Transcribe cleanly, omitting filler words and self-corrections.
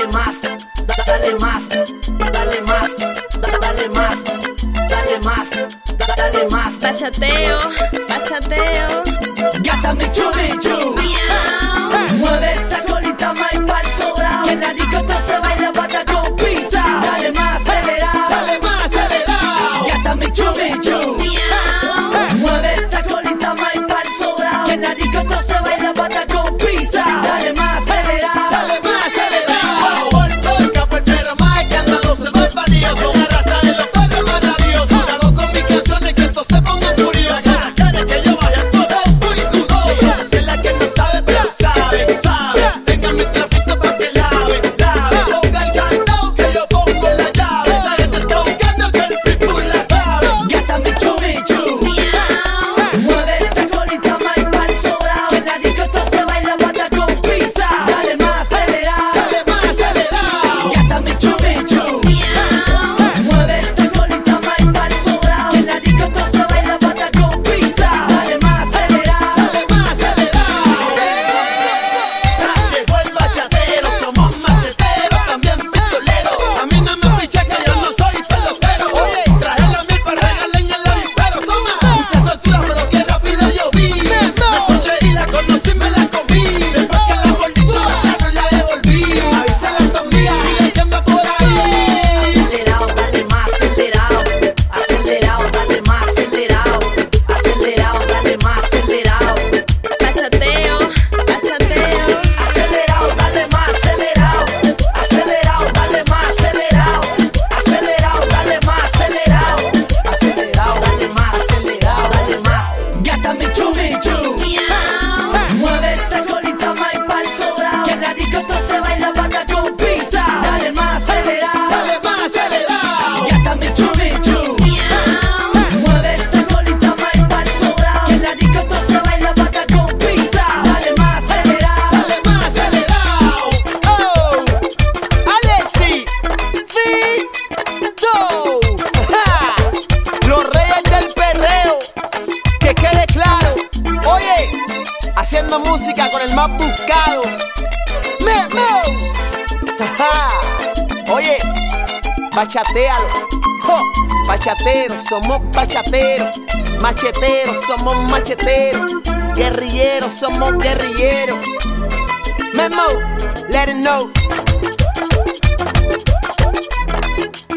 dale más, dale más, dale más, dale más, dale más, dale más. Bachateo, bachateo. Gata Michu Michu, mueve esa colita más pa'l sobrao, que en la discoteca se baila pata con pizza. Dale más acelerado, Dale más acelerado. Gata Michu Michu, mueve esa colita más pa'l sobrao, que en la discoteca se baila pata con pizza. Dale más acelerado, Dale más acelerado. Por capo el perro más escandaloso, no es valioso. Una raza de los perros maravillosos. Hago con mis canciones que esto se ponga furioso. Quiere que yo vaya todo muy dudoso. Si es la que no sabe, pero sabe, sabe. Tenga mi trapito pa' que lave, lave. Ponga el candado que yo pongo la llave. Esa gente está buscando que el pitbull la clave. Gata Michu Michu, mueve esa colita más pa'l sobrao, que en la discoteca se baila pata con pizza. Dale más acelerado, Dale más acelerado. Gata Michu Michu, mueve esa colita más pa'l sobrao, que en la discoteca se baila pata con pizza. Dale más acelerado, Dale más acelerado. Llegó el bachatero, somos macheteros, también pistoleros. A mí no me picha que yo no soy pelotero. Oye, traje la miel para regalar en el avispero. Mucha soltura, pero qué rápido yo vi. Me sonreí, la conocí, me la comí. Después que la mordí, claro, la devolví. Avisé la escondía y la llama por ahí. acelerado, dale más acelerado, acelerado, dale más acelerado, acelerado, dale más acelerado, Bachateo, bachateo. acelerado, dale más acelerado, acelerado, dale más acelerado, acelerado, dale más acelerado, acelerado, dale más acelerado, dale más. Gata Michu Michu, mueve esa colita más pa'l sobrao, que en la discoteca se baila pata con pizza. Dale más acelerado, Dale más acelerado. Gata Michu Michu, mueve esa colita más pa'l sobrao, que en la discoteca se baila pata con pizza. Dale más acelerado, Dale más acelerado. Oh, Alexi, Fito, los reyes del perreo, que quede claro. Oye, haciendo música con el más buscado. Memo. Oye, bachatealo. Bachateros, somos bachateros. Macheteros, somos macheteros. Guerrilleros, somos guerrilleros. Memo, let it know.